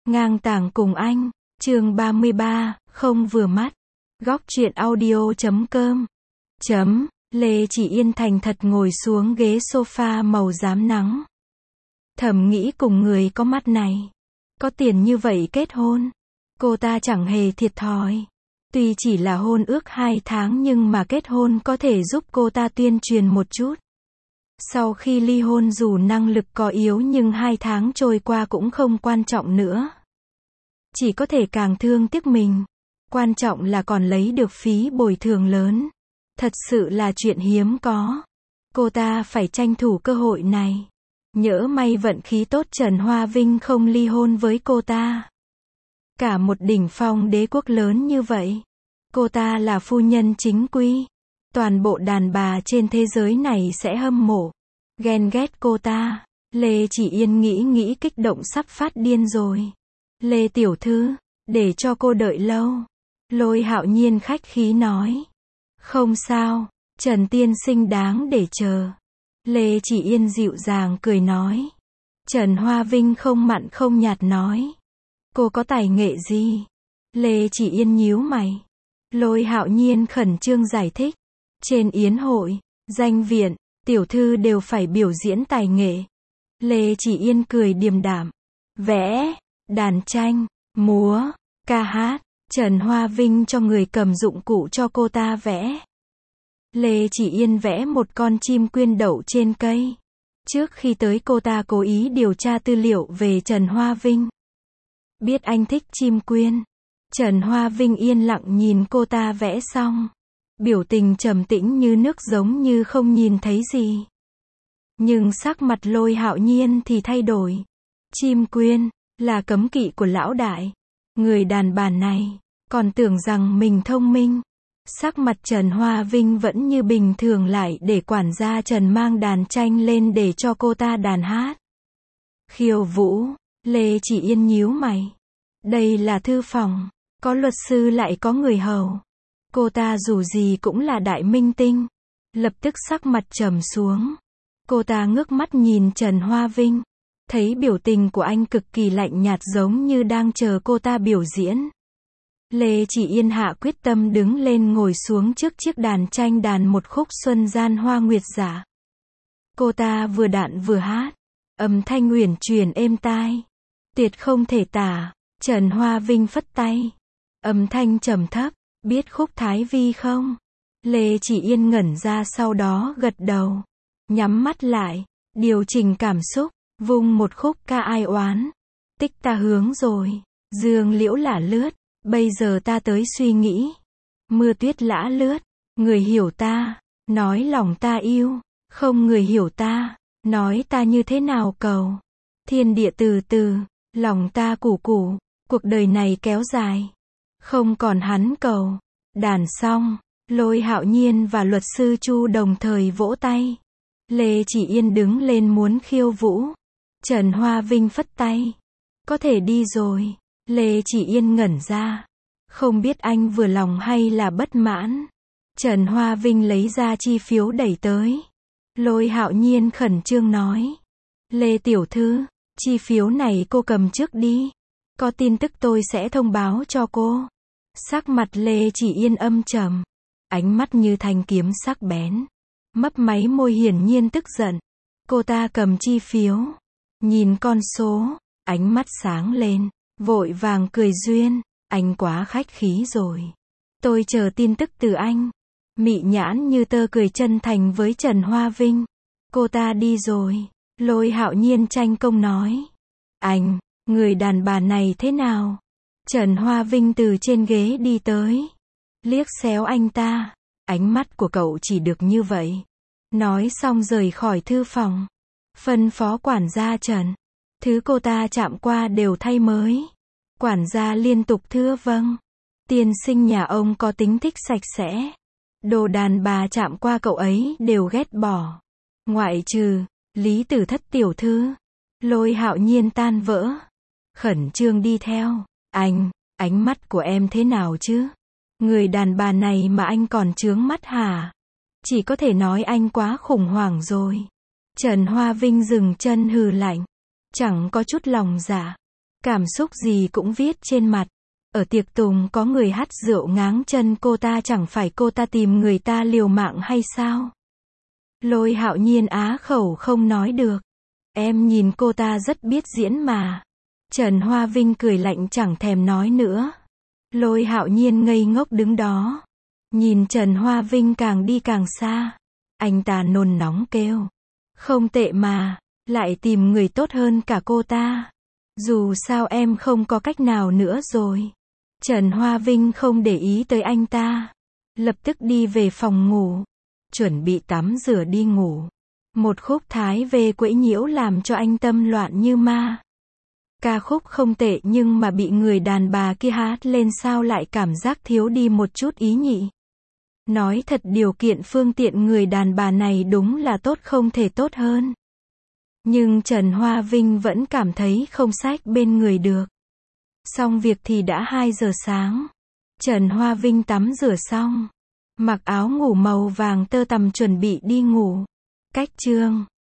Ngang tàng cùng anh, chương 33, không vừa mắt. Góc truyện audio.com. Lê Chỉ Yên thành thật ngồi xuống ghế sofa màu rám nắng. Thầm nghĩ cùng người có mắt này, có tiền như vậy kết hôn, cô ta chẳng hề thiệt thòi. Tuy chỉ là hôn ước 2 tháng nhưng mà kết hôn có thể giúp cô ta tuyên truyền một chút. Sau khi ly hôn dù năng lực có yếu nhưng 2 tháng trôi qua cũng không quan trọng nữa. Chỉ có thể càng thương tiếc mình. Quan trọng là còn lấy được phí bồi thường lớn. Thật sự là chuyện hiếm có. Cô ta phải tranh thủ cơ hội này. Nhỡ may vận khí tốt Trần Hoa Vinh không ly hôn với cô ta. Cả một đỉnh phong đế quốc lớn như vậy. Cô ta là phu nhân chính quy. Toàn bộ đàn bà trên thế giới này sẽ hâm mộ, ghen ghét cô ta. Lê Chỉ Yên nghĩ kích động sắp phát điên rồi. Lê tiểu thư, để cho cô đợi lâu. Lôi Hạo Nhiên khách khí nói. Không sao, Trần tiên sinh đáng để chờ. Lê Chỉ Yên dịu dàng cười nói. Trần Hoa Vinh không mặn không nhạt nói. Cô có tài nghệ gì? Lê Chỉ Yên nhíu mày. Lôi Hạo Nhiên khẩn trương giải thích. Trên yến hội, danh viện, tiểu thư đều phải biểu diễn tài nghệ. Lê Chỉ Yên cười điềm đạm. Vẽ, đàn tranh, múa, ca hát. Trần Hoa Vinh cho người cầm dụng cụ cho cô ta vẽ. Lê Chỉ Yên vẽ một con chim quyên đậu trên cây. Trước khi tới cô ta cố ý điều tra tư liệu về Trần Hoa Vinh. Biết anh thích chim quyên. Trần Hoa Vinh yên lặng nhìn cô ta vẽ xong. Biểu tình trầm tĩnh như nước giống như không nhìn thấy gì. Nhưng sắc mặt Lôi Hạo Nhiên thì thay đổi. Chim quyên là cấm kỵ của lão đại. Người đàn bà này còn tưởng rằng mình thông minh. Sắc mặt Trần Hoa Vinh vẫn như bình thường lại để quản gia Trần mang đàn tranh lên để cho cô ta đàn hát. Khiêu vũ. Lê Chỉ Yên nhíu mày. Đây là thư phòng, có luật sư lại có người hầu. Cô ta dù gì cũng là đại minh tinh. Lập tức sắc mặt trầm xuống. Cô ta ngước mắt nhìn Trần Hoa Vinh. Thấy biểu tình của anh cực kỳ lạnh nhạt giống như đang chờ cô ta biểu diễn. Lê Chỉ Yên hạ quyết tâm đứng lên ngồi xuống trước chiếc đàn tranh đàn một khúc Xuân Gian Hoa Nguyệt Giả. Cô ta vừa đạn vừa hát. Âm thanh uyển chuyển êm tai. Tuyệt không thể tả. Trần Hoa Vinh phất tay. Âm thanh trầm thấp. Biết khúc Thái Vi không? Lê Chỉ Yên ngẩn ra sau đó gật đầu. Nhắm mắt lại. Điều chỉnh cảm xúc. Vung một khúc ca ai oán. Tích ta hướng rồi. Dương liễu lả lướt. Bây giờ ta tới suy nghĩ. Mưa tuyết lã lướt. Người hiểu ta. Nói lòng ta yêu. Không người hiểu ta. Nói ta như thế nào cầu. Thiên địa từ từ. Lòng ta củ củ. Cuộc đời này kéo dài. Không còn hắn cầu. Đàn xong. Lôi Hạo Nhiên và luật sư Chu đồng thời vỗ tay. Lê Chỉ Yên đứng lên muốn khiêu vũ. Trần Hoa Vinh phất tay. Có thể đi rồi. Lê Chỉ Yên ngẩn ra. Không biết anh vừa lòng hay là bất mãn. Trần Hoa Vinh lấy ra chi phiếu đẩy tới. Lôi Hạo Nhiên khẩn trương nói. Lê tiểu thư, chi phiếu này cô cầm trước đi. Có tin tức tôi sẽ thông báo cho cô. Sắc mặt Lê Chỉ Yên âm trầm. Ánh mắt như thanh kiếm sắc bén. Mấp máy môi hiển nhiên tức giận. Cô ta cầm chi phiếu. Nhìn con số. Ánh mắt sáng lên. Vội vàng cười duyên. Anh quá khách khí rồi. Tôi chờ tin tức từ anh. Mị nhãn như tơ cười chân thành với Trần Hoa Vinh. Cô ta đi rồi. Lôi Hạo Nhiên tranh công nói. Anh, người đàn bà này thế nào? Trần Hoa Vinh từ trên ghế đi tới. Liếc xéo anh ta. Ánh mắt của cậu chỉ được như vậy. Nói xong rời khỏi thư phòng. Phân phó quản gia Trần. Thứ cô ta chạm qua đều thay mới. Quản gia liên tục thưa vâng. Tiên sinh nhà ông có tính thích sạch sẽ. Đồ đàn bà chạm qua cậu ấy đều ghét bỏ. Ngoại trừ Lý Tử Thất tiểu thư. Lôi Hạo Nhiên tan vỡ. Khẩn trương đi theo. Anh, ánh mắt của em thế nào chứ? Người đàn bà này mà anh còn chướng mắt hả? Chỉ có thể nói anh quá khủng hoảng rồi. Trần Hoa Vinh dừng chân hừ lạnh. Chẳng có chút lòng dạ. Cảm xúc gì cũng viết trên mặt. Ở tiệc tùng có người hắt rượu ngáng chân cô ta, chẳng phải cô ta tìm người ta liều mạng hay sao? Lôi Hạo Nhiên á khẩu không nói được. Em nhìn cô ta rất biết diễn mà. Trần Hoa Vinh cười lạnh chẳng thèm nói nữa. Lôi Hạo Nhiên ngây ngốc đứng đó. Nhìn Trần Hoa Vinh càng đi càng xa. Anh ta nôn nóng kêu. Không tệ mà, lại tìm người tốt hơn cả cô ta. Dù sao em không có cách nào nữa rồi. Trần Hoa Vinh không để ý tới anh ta. Lập tức đi về phòng ngủ. Chuẩn bị tắm rửa đi ngủ. Một khúc Thái về quấy nhiễu làm cho anh tâm loạn như ma. Ca khúc không tệ nhưng mà bị người đàn bà kia hát lên sao lại cảm giác thiếu đi một chút ý nhị. Nói thật điều kiện phương tiện người đàn bà này đúng là tốt không thể tốt hơn. Nhưng Trần Hoa Vinh vẫn cảm thấy không xách bên người được. Xong việc thì đã 2 giờ sáng. Trần Hoa Vinh tắm rửa xong. Mặc áo ngủ màu vàng tơ tằm chuẩn bị đi ngủ. Cách chương